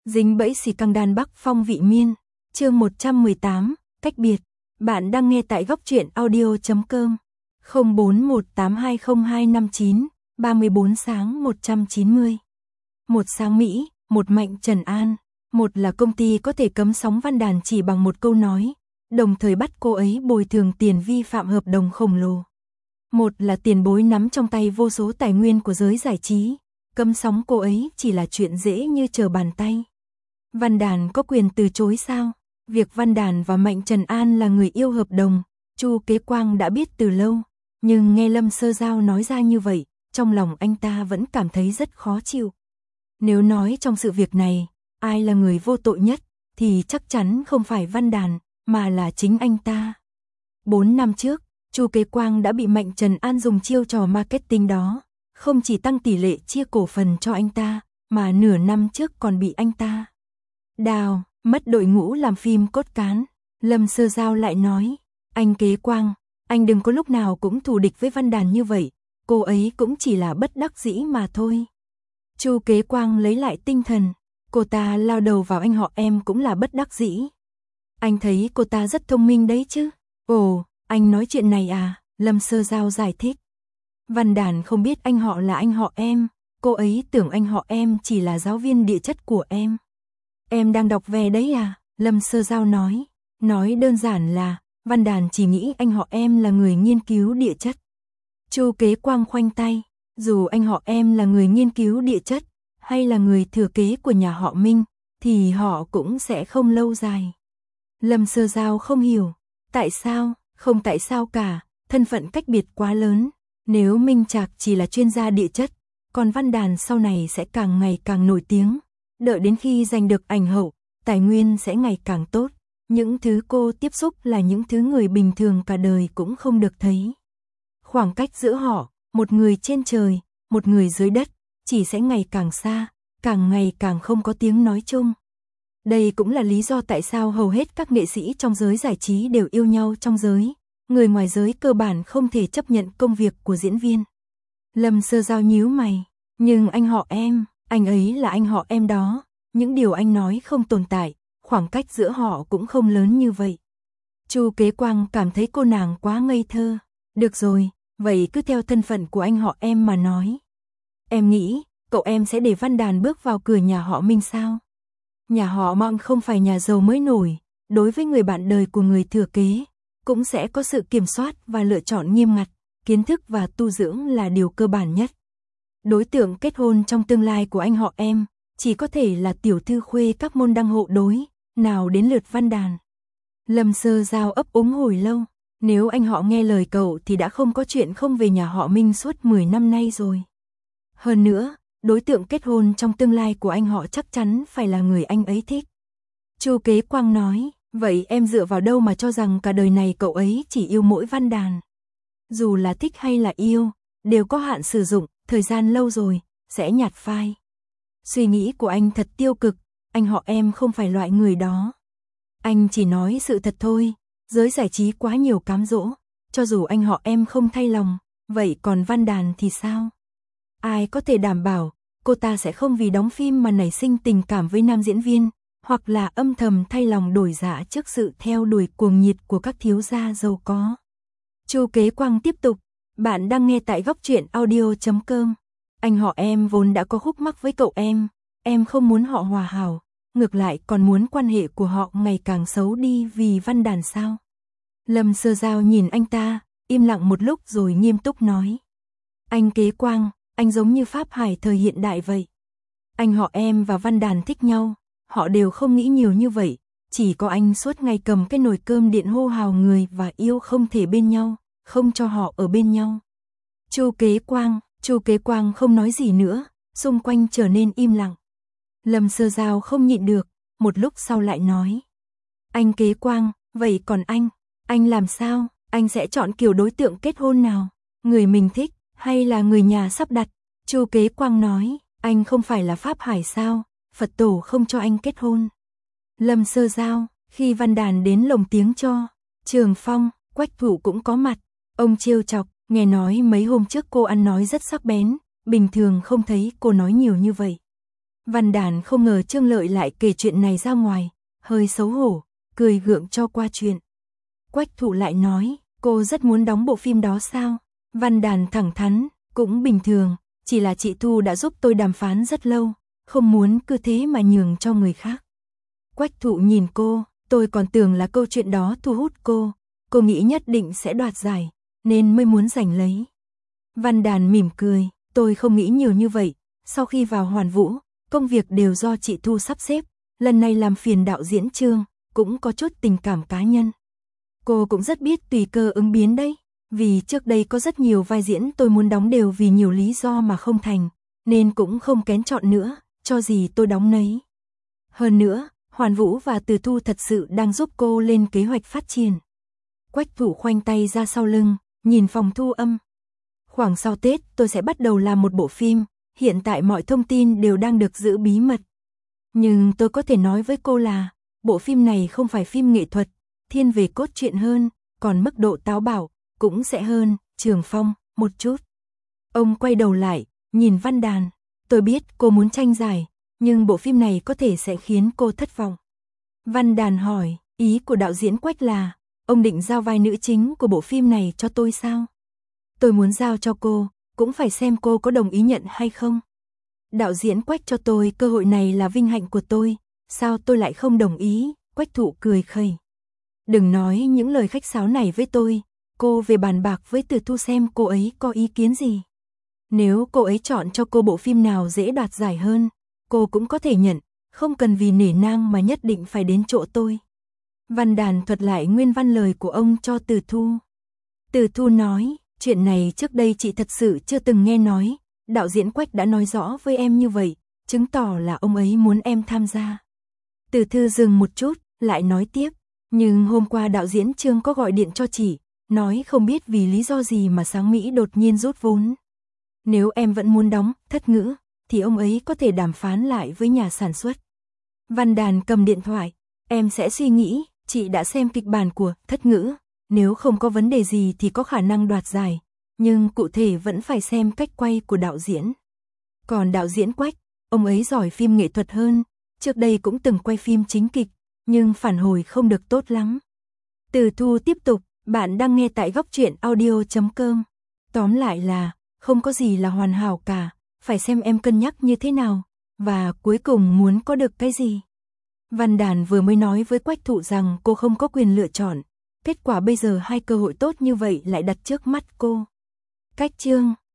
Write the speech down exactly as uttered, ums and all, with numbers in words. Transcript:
Dính bẫy xì căng đan Bắc Phong Vị Miên, chương một trăm mười tám, cách biệt. Bạn đang nghe tại góc truyện audio chấm com. không bốn một tám hai không hai năm chín, ba mươi bốn sáng một trăm chín mươi. Một sáng Mỹ, một Mạnh Trần An, một là công ty có thể cấm sóng văn đàn chỉ bằng một câu nói, đồng thời bắt cô ấy bồi thường tiền vi phạm hợp đồng khổng lồ. Một là tiền bối nắm trong tay vô số tài nguyên của giới giải trí, cấm sóng cô ấy chỉ là chuyện dễ như trở bàn tay. Văn Đàn có quyền từ chối sao? Việc Văn Đàn và Mạnh Trần An là người yêu hợp đồng, Chu Kế Quang đã biết từ lâu, nhưng nghe Lâm Sơ Giao nói ra như vậy, trong lòng anh ta vẫn cảm thấy rất khó chịu. Nếu nói trong sự việc này, ai là người vô tội nhất, thì chắc chắn không phải Văn Đàn, mà là chính anh ta. Bốn năm trước, Chu Kế Quang đã bị Mạnh Trần An dùng chiêu trò marketing đó, không chỉ tăng tỷ lệ chia cổ phần cho anh ta, mà nửa năm trước còn bị anh ta đào, mất đội ngũ làm phim cốt cán. Lâm Sơ Giao lại nói, anh Kế Quang, anh đừng có lúc nào cũng thù địch với Văn Đàn như vậy, cô ấy cũng chỉ là bất đắc dĩ mà thôi. Chu Kế Quang lấy lại tinh thần, cô ta lao đầu vào anh họ em cũng là bất đắc dĩ. Anh thấy cô ta rất thông minh đấy chứ. Ồ, anh nói chuyện này à? Lâm Sơ Giao giải thích. Văn Đàn không biết anh họ là anh họ em, cô ấy tưởng anh họ em chỉ là giáo viên địa chất của em. Em đang đọc về đấy à? Lâm Sơ Giao nói. Nói đơn giản là, Văn Đàn chỉ nghĩ anh họ em là người nghiên cứu địa chất. Chu Kế Quang khoanh tay, dù anh họ em là người nghiên cứu địa chất, hay là người thừa kế của nhà họ Minh, thì họ cũng sẽ không lâu dài. Lâm Sơ Giao không hiểu, tại sao? Không tại sao cả, thân phận cách biệt quá lớn. Nếu Minh Trạc chỉ là chuyên gia địa chất, còn Văn Đàn sau này sẽ càng ngày càng nổi tiếng. Đợi đến khi giành được ảnh hậu, tài nguyên sẽ ngày càng tốt. Những thứ cô tiếp xúc là những thứ người bình thường cả đời cũng không được thấy. Khoảng cách giữa họ, một người trên trời, một người dưới đất, chỉ sẽ ngày càng xa, càng ngày càng không có tiếng nói chung. Đây cũng là lý do tại sao hầu hết các nghệ sĩ trong giới giải trí đều yêu nhau trong giới. Người ngoài giới cơ bản không thể chấp nhận công việc của diễn viên. Lâm Sơ Giao nhíu mày, nhưng anh họ em, anh ấy là anh họ em đó, những điều anh nói không tồn tại, khoảng cách giữa họ cũng không lớn như vậy. Chu Kế Quang cảm thấy cô nàng quá ngây thơ. Được rồi, vậy cứ theo thân phận của anh họ em mà nói. Em nghĩ, cậu em sẽ để Văn Đàn bước vào cửa nhà họ Minh sao? Nhà họ Mạnh không phải nhà giàu mới nổi, đối với người bạn đời của người thừa kế, cũng sẽ có sự kiểm soát và lựa chọn nghiêm ngặt, kiến thức và tu dưỡng là điều cơ bản nhất. Đối tượng kết hôn trong tương lai của anh họ em, chỉ có thể là tiểu thư khuê các môn đăng hộ đối, nào đến lượt Văn Đàn. Lâm Sơ Giao ấp úng hồi lâu, nếu anh họ nghe lời cậu thì đã không có chuyện không về nhà họ Minh suốt mười năm nay rồi. Hơn nữa, đối tượng kết hôn trong tương lai của anh họ chắc chắn phải là người anh ấy thích. Chu Kế Quang nói, vậy em dựa vào đâu mà cho rằng cả đời này cậu ấy chỉ yêu mỗi Văn Đàn? Dù là thích hay là yêu, đều có hạn sử dụng, thời gian lâu rồi, sẽ nhạt phai. Suy nghĩ của anh thật tiêu cực, anh họ em không phải loại người đó. Anh chỉ nói sự thật thôi, giới giải trí quá nhiều cám dỗ, cho dù anh họ em không thay lòng, vậy còn Văn Đàn thì sao? Ai có thể đảm bảo, cô ta sẽ không vì đóng phim mà nảy sinh tình cảm với nam diễn viên, hoặc là âm thầm thay lòng đổi dạ trước sự theo đuổi cuồng nhiệt của các thiếu gia giàu có. Chu Kế Quang tiếp tục, bạn đang nghe tại góc truyện audio chấm com. Anh họ em vốn đã có khúc mắc với cậu em, em không muốn họ hòa hảo, ngược lại còn muốn quan hệ của họ ngày càng xấu đi vì Văn Đàn sao? Lâm Sơ Giao nhìn anh ta, im lặng một lúc rồi nghiêm túc nói. Anh Kế Quang, anh giống như Pháp Hải thời hiện đại vậy. Anh họ em và Văn Đàn thích nhau, họ đều không nghĩ nhiều như vậy, chỉ có anh suốt ngày cầm cái nồi cơm điện hô hào người và yêu không thể bên nhau, không cho họ ở bên nhau. Chu Kế Quang, Chu Kế Quang không nói gì nữa, xung quanh trở nên im lặng. Lâm Sơ Giao không nhịn được, một lúc sau lại nói. Anh Kế Quang, vậy còn anh, anh làm sao, anh sẽ chọn kiểu đối tượng kết hôn nào? Người mình thích, hay là người nhà sắp đặt? Chu Kế Quang nói, anh không phải là Pháp Hải sao, Phật tổ không cho anh kết hôn. Lâm Sơ Giao, khi Văn Đàn đến lồng tiếng cho, Trường Phong, Quách Thủ cũng có mặt, ông trêu chọc, nghe nói mấy hôm trước cô ăn nói rất sắc bén, bình thường không thấy cô nói nhiều như vậy. Văn Đàn không ngờ Trương Lợi lại kể chuyện này ra ngoài, hơi xấu hổ, cười gượng cho qua chuyện. Quách Thụ lại nói, cô rất muốn đóng bộ phim đó sao? Văn Đàn thẳng thắn, cũng bình thường, chỉ là chị Thu đã giúp tôi đàm phán rất lâu, không muốn cứ thế mà nhường cho người khác. Quách Thụ nhìn cô, tôi còn tưởng là câu chuyện đó thu hút cô, cô nghĩ nhất định sẽ đoạt giải, nên mới muốn giành lấy. Văn Đàn mỉm cười, tôi không nghĩ nhiều như vậy, sau khi vào Hoàn Vũ, công việc đều do chị Thu sắp xếp, lần này làm phiền đạo diễn Trương, cũng có chút tình cảm cá nhân. Cô cũng rất biết tùy cơ ứng biến đấy, vì trước đây có rất nhiều vai diễn tôi muốn đóng đều vì nhiều lý do mà không thành, nên cũng không kén chọn nữa, cho gì tôi đóng nấy. Hơn nữa, Hoàn Vũ và Từ Thu thật sự đang giúp cô lên kế hoạch phát triển. Quách Thụ khoanh tay ra sau lưng, nhìn phòng thu âm. Khoảng sau Tết tôi sẽ bắt đầu làm một bộ phim, hiện tại mọi thông tin đều đang được giữ bí mật. Nhưng tôi có thể nói với cô là, bộ phim này không phải phim nghệ thuật, thiên về cốt truyện hơn, còn mức độ táo bạo cũng sẽ hơn Trường Phong một chút. Ông quay đầu lại, nhìn Văn Đàn, tôi biết cô muốn tranh giải, nhưng bộ phim này có thể sẽ khiến cô thất vọng. Văn Đàn hỏi, ý của đạo diễn Quách là, ông định giao vai nữ chính của bộ phim này cho tôi sao? Tôi muốn giao cho cô, cũng phải xem cô có đồng ý nhận hay không. Đạo diễn Quách cho tôi cơ hội này là vinh hạnh của tôi, sao tôi lại không đồng ý? Quách Thụ cười khẩy. Đừng nói những lời khách sáo này với tôi, cô về bàn bạc với Từ Thu xem cô ấy có ý kiến gì. Nếu cô ấy chọn cho cô bộ phim nào dễ đoạt giải hơn, cô cũng có thể nhận, không cần vì nể nang mà nhất định phải đến chỗ tôi. Văn Đàn thuật lại nguyên văn lời của ông cho Từ Thu. Từ Thu nói, chuyện này trước đây chị thật sự chưa từng nghe nói, đạo diễn Quách đã nói rõ với em như vậy, chứng tỏ là ông ấy muốn em tham gia. Từ Thư dừng một chút, lại nói tiếp, nhưng hôm qua đạo diễn Trương có gọi điện cho chị, nói không biết vì lý do gì mà Sáng Mỹ đột nhiên rút vốn. Nếu em vẫn muốn đóng Thất Ngữ, thì ông ấy có thể đàm phán lại với nhà sản xuất. Văn Đàn cầm điện thoại, em sẽ suy nghĩ, chị đã xem kịch bản của Thất Ngữ, nếu không có vấn đề gì thì có khả năng đoạt giải, nhưng cụ thể vẫn phải xem cách quay của đạo diễn. Còn đạo diễn Quách, ông ấy giỏi phim nghệ thuật hơn, trước đây cũng từng quay phim chính kịch, nhưng phản hồi không được tốt lắm. Từ Thu tiếp tục, bạn đang nghe tại góc truyện audio chấm com. Tóm lại là, không có gì là hoàn hảo cả, phải xem em cân nhắc như thế nào, và cuối cùng muốn có được cái gì. Văn Đàn vừa mới nói với Quách Thụ rằng cô không có quyền lựa chọn, kết quả bây giờ hai cơ hội tốt như vậy lại đặt trước mắt cô. Cách chương